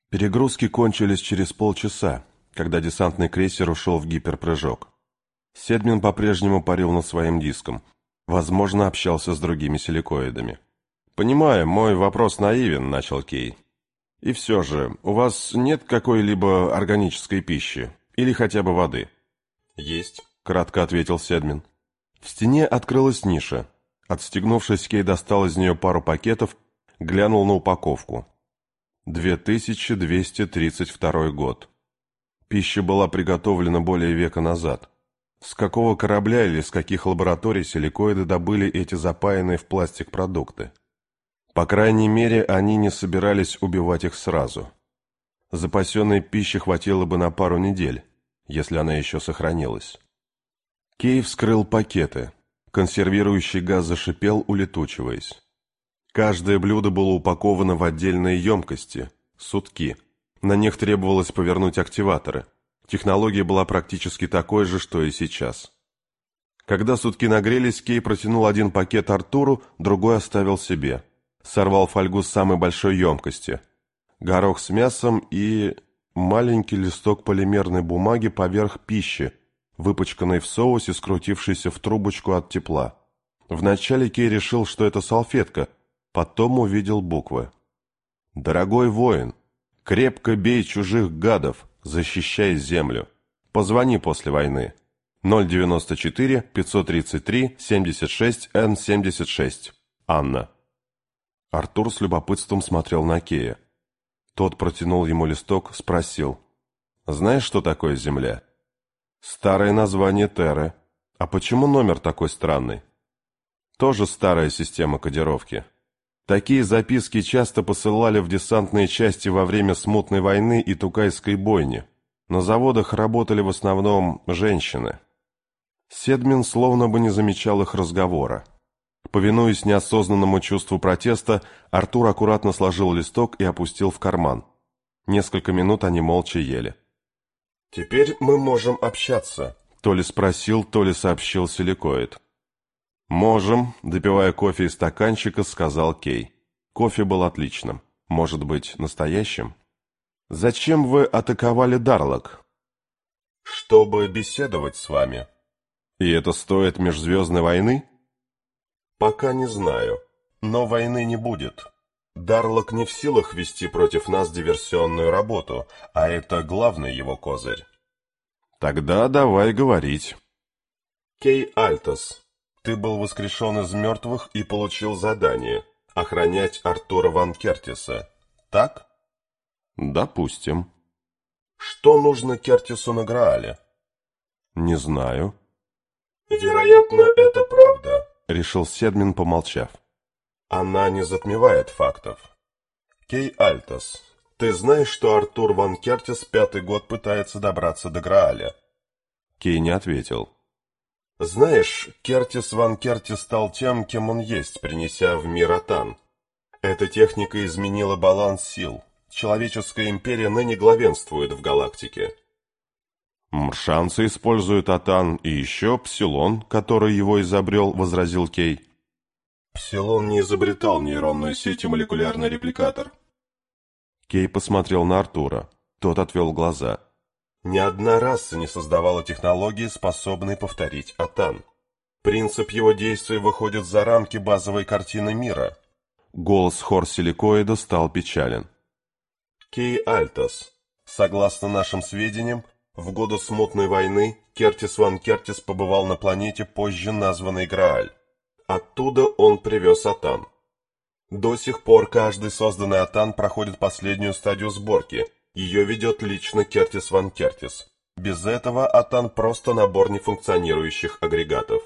Перегрузки кончились через полчаса, когда десантный крейсер ушел в гиперпрыжок. Седмин по-прежнему парил над своим диском. Возможно, общался с другими силикоидами. «Понимаю, мой вопрос наивен», — начал Кей. «И все же, у вас нет какой-либо органической пищи? Или хотя бы воды?» «Есть», — кратко ответил Седмин. В стене открылась ниша. Отстегнувшись, Кей достал из нее пару пакетов, глянул на упаковку. 2232 год. Пища была приготовлена более века назад. С какого корабля или с каких лабораторий силикоиды добыли эти запаянные в пластик продукты? По крайней мере, они не собирались убивать их сразу. Запасенной пищи хватило бы на пару недель, если она еще сохранилась. Кей вскрыл пакеты. Консервирующий газ зашипел, улетучиваясь. Каждое блюдо было упаковано в отдельные емкости, сутки. На них требовалось повернуть активаторы. Технология была практически такой же, что и сейчас. Когда сутки нагрелись, Кей протянул один пакет Артуру, другой оставил себе. Сорвал фольгу с самой большой емкости. Горох с мясом и маленький листок полимерной бумаги поверх пищи, выпачканной в соусе, скрутившейся в трубочку от тепла. Вначале Кей решил, что это салфетка, потом увидел буквы. «Дорогой воин, крепко бей чужих гадов, защищай землю. Позвони после войны. 094 533 76 Н76. Анна». Артур с любопытством смотрел на Кея. Тот протянул ему листок, спросил. «Знаешь, что такое Земля?» «Старое название Терры. А почему номер такой странный?» «Тоже старая система кодировки. Такие записки часто посылали в десантные части во время Смутной войны и Тукайской бойни. На заводах работали в основном женщины». Седмин словно бы не замечал их разговора. Повинуясь неосознанному чувству протеста, Артур аккуратно сложил листок и опустил в карман. Несколько минут они молча ели. «Теперь мы можем общаться», — то ли спросил, то ли сообщил силикоид. «Можем», — допивая кофе из стаканчика, сказал Кей. Кофе был отличным. Может быть, настоящим? «Зачем вы атаковали Дарлок?» «Чтобы беседовать с вами». «И это стоит межзвездной войны?» «Пока не знаю, но войны не будет. Дарлок не в силах вести против нас диверсионную работу, а это главный его козырь». «Тогда давай говорить». «Кей Альтос, ты был воскрешен из мертвых и получил задание охранять Артура Ван Кертиса, так?» «Допустим». «Что нужно Кертису на Граале?» «Не знаю». «Вероятно, это правда», — решил Седмин, помолчав. «Она не затмевает фактов. Кей Альтос, ты знаешь, что Артур Ван Кертис 5-й год пытается добраться до Грааля?» Кей не ответил. «Знаешь, Кертис Ван Кертис стал тем, кем он есть, принеся в мир Атан. Эта техника изменила баланс сил. Человеческая империя ныне главенствует в галактике». «Мршанцы используют Атан и еще Псилон, который его изобрел», — возразил Кей. «Псилон не изобретал нейронную сеть и молекулярный репликатор». Кей посмотрел на Артура. Тот отвел глаза. «Ни одна раса не создавала технологии, способной повторить Атан. Принцип его действий выходит за рамки базовой картины мира». Голос Хорсиликоида стал печален. «Кей Альтос, согласно нашим сведениям, в годы Смутной войны Кертис Ван Кертис побывал на планете, позже названной Грааль. Оттуда он привез Атан. До сих пор каждый созданный Атан проходит последнюю стадию сборки. Ее ведет лично Кертис Ван Кертис. Без этого Атан просто набор нефункционирующих агрегатов».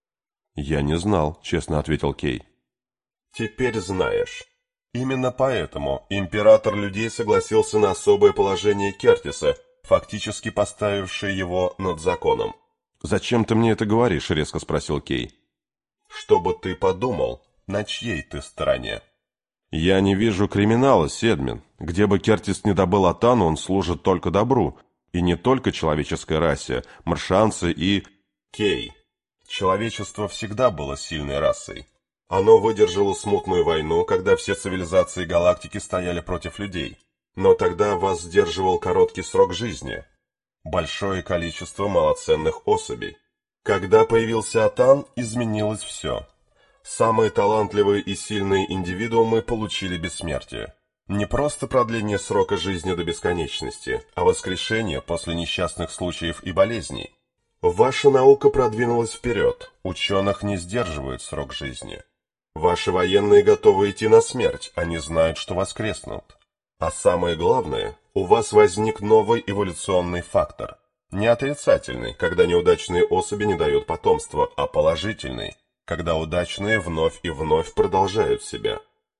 «Я не знал», — честно ответил Кей. «Теперь знаешь. Именно поэтому император людей согласился на особое положение Кертиса, фактически поставившее его над законом». «Зачем ты мне это говоришь?» — резко спросил Кей. «Чтобы ты подумал, на чьей ты стороне». «Я не вижу криминала, Седмин. Где бы Кертис не добыл Атану, он служит только добру. И не только человеческой расе, маршанцы и...» «Кей, человечество всегда было сильной расой. Оно выдержало Смутную войну, когда все цивилизации галактики стояли против людей. Но тогда вас сдерживал короткий срок жизни. Большое количество малоценных особей. Когда появился Атан, изменилось все. Самые талантливые и сильные индивидуумы получили бессмертие. Не просто продление срока жизни до бесконечности, а воскрешение после несчастных случаев и болезней. Ваша наука продвинулась вперед, ученых не сдерживают срок жизни. Ваши военные готовы идти на смерть, они знают, что воскреснут. А самое главное, у вас возник новый эволюционный фактор. Не отрицательный, когда неудачные особи не дают потомства, а положительный, когда удачные вновь и вновь продолжают себя.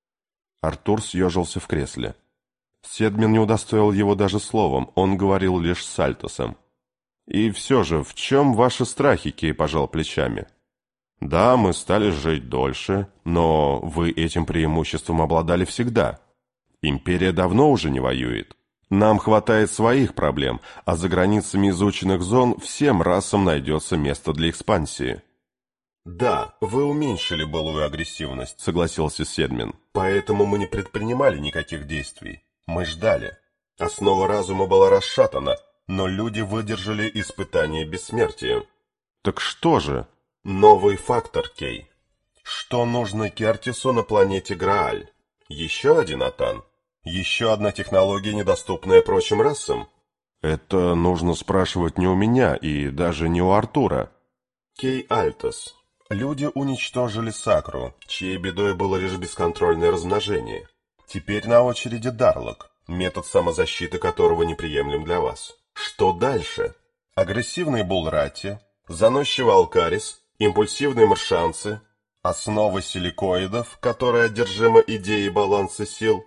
Артур съежился в кресле. Седмин не удостоил его даже словом, он говорил лишь с Альтосом. «И все же, в чем ваши страхи?» — Кей пожал плечами. «Да, мы стали жить дольше, но вы этим преимуществом обладали всегда. Империя давно уже не воюет. Нам хватает своих проблем, а за границами изученных зон всем расам найдется место для экспансии». «Да, вы уменьшили былую агрессивность», — согласился Седмин. «Поэтому мы не предпринимали никаких действий. Мы ждали. Основа разума была расшатана, но люди выдержали испытание бессмертия». «Так что же?» «Новый фактор, Кей. Что нужно Кертису на планете Грааль? Еще один Атан? Еще одна технология, недоступная прочим расам?» «Это нужно спрашивать не у меня и даже не у Артура». «Кей Альтос. Люди уничтожили Сакру, чьей бедой было лишь бесконтрольное размножение. Теперь на очереди Дарлок, метод самозащиты которого неприемлем для вас. Что дальше? Агрессивные Булрати, заносчивый Алкарис, импульсивные маршанцы, основа силикоидов, которая одержима идеей баланса сил.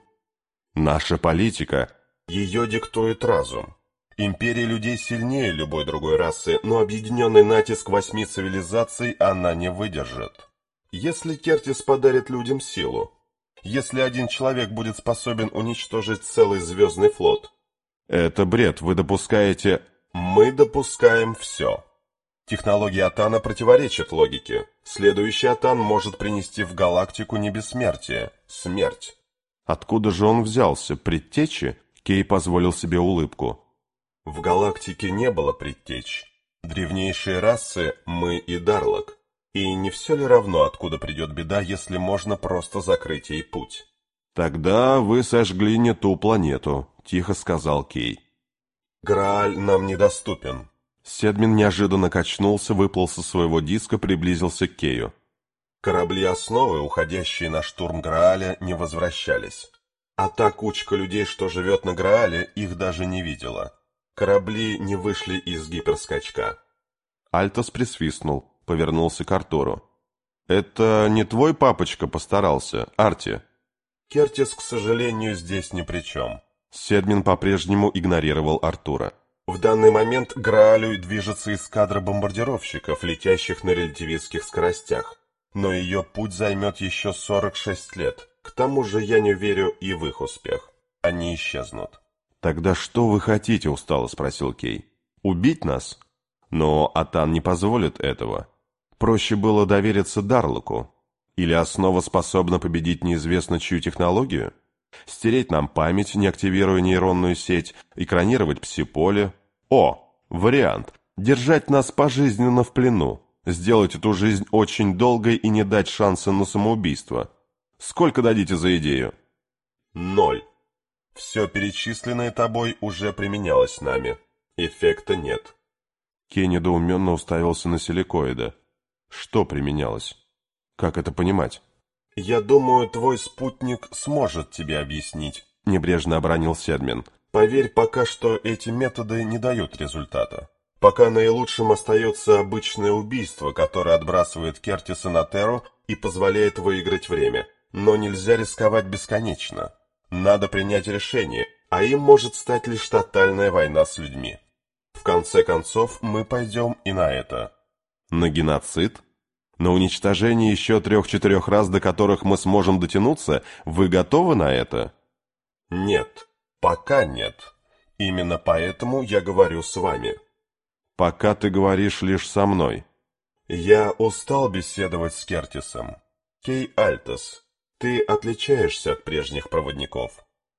Наша политика. Ее диктует разум. Империя людей сильнее любой другой расы, но объединенный натиск 8 цивилизаций она не выдержит. Если Кертис подарит людям силу, если один человек будет способен уничтожить целый звездный флот. Это бред, вы допускаете... Мы допускаем все. Технология Атана противоречит логике. Следующий Атан может принести в галактику не бессмертие, смерть. Откуда же он взялся? Предтечи? Кей позволил себе улыбку. В галактике не было предтеч. Древнейшие расы — мы и Дарлок. И не все ли равно, откуда придет беда, если можно просто закрыть ей путь? «Тогда вы сожгли не ту планету», — тихо сказал Кей. «Грааль нам недоступен». Седмин неожиданно качнулся, выплыл со своего диска, приблизился к Кею. Корабли основы, уходящие на штурм Грааля, не возвращались. А та кучка людей, что живет на Граале, их даже не видела. Корабли не вышли из гиперскачка. Альтос присвистнул, повернулся к Артуру. «Это не твой папочка постарался, Арти?» «Кертис, к сожалению, здесь ни при чем». Седмин по-прежнему игнорировал Артура. «В данный момент к Граалю движется эскадра бомбардировщиков, летящих на релятивистских скоростях. Но ее путь займет еще 46 лет. К тому же я не верю и в их успех. Они исчезнут». «Тогда что вы хотите?» — устало спросил Кей. «Убить нас?» «Но Атан не позволит этого. Проще было довериться Дарлоку. Или основа способна победить неизвестно чью технологию? Стереть нам память, не активируя нейронную сеть, экранировать пси-поле? О, вариант. Держать нас пожизненно в плену. Сделать эту жизнь очень долгой и не дать шанса на самоубийство. Сколько дадите за идею?» 0. Все перечисленное тобой уже применялось нами. Эффекта нет. Кей недоуменно уставился на силикоида. Что применялось? Как это понимать? «Я думаю, твой спутник сможет тебе объяснить», — небрежно обронил Седмин. «Поверь, пока что эти методы не дают результата. Пока наилучшим остается обычное убийство, которое отбрасывает Кертиса на Терру и позволяет выиграть время. Но нельзя рисковать бесконечно. Надо принять решение, а им может стать лишь тотальная война с людьми. В конце концов, мы пойдем и на это». «На геноцид? На уничтожение еще 3-4 рас, до которых мы сможем дотянуться? Вы готовы на это?» «Нет, пока нет. Именно поэтому я говорю с вами». «Пока ты говоришь лишь со мной». «Я устал беседовать с Кертисом. Кей Альтос, ты отличаешься от прежних проводников.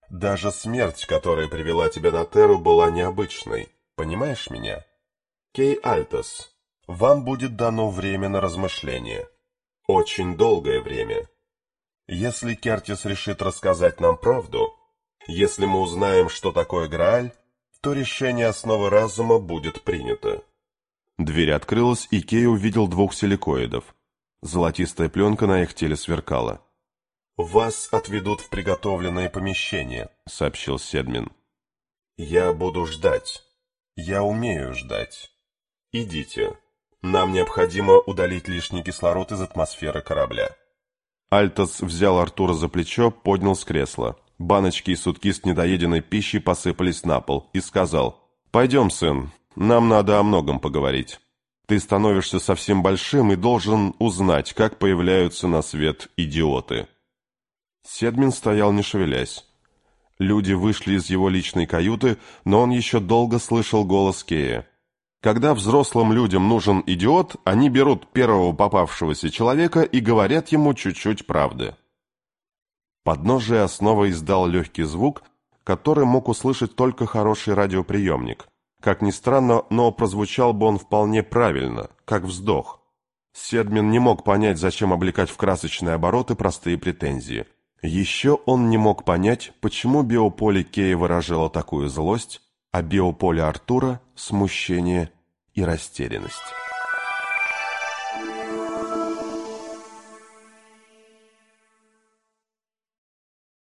Даже смерть, которая привела тебя на Терру, была необычной. Понимаешь меня? Кей Альтос, вам будет дано время на размышление. Очень долгое время. Если Кертис решит рассказать нам правду, если мы узнаем, что такое Грааль, то решение основы разума будет принято. Дверь открылась, и Кей увидел двух силикоидов. Золотистая пленка на их теле сверкала. «Вас отведут в приготовленное помещение», — сообщил Седмин. «Я буду ждать. Я умею ждать. Идите. Нам необходимо удалить лишний кислород из атмосферы корабля». Альтос взял Артура за плечо, поднял с кресла. Баночки и сутки с недоеденной пищей посыпались на пол и сказал: «Пойдем, сын, нам надо о многом поговорить. Ты становишься совсем большим и должен узнать, как появляются на свет идиоты». Седмин стоял, не шевелясь. Люди вышли из его личной каюты, но он еще долго слышал голос Кея. Когда взрослым людям нужен идиот, они берут первого попавшегося человека и говорят ему чуть-чуть правды. Подножие основы издал легкий звук, который мог услышать только хороший радиоприемник. Как ни странно, но прозвучал бы он вполне правильно, как вздох. Седмин не мог понять, зачем облекать в красочные обороты простые претензии. Еще он не мог понять, почему биополе Кея выражало такую злость, а биополе Артура – смущение и растерянность.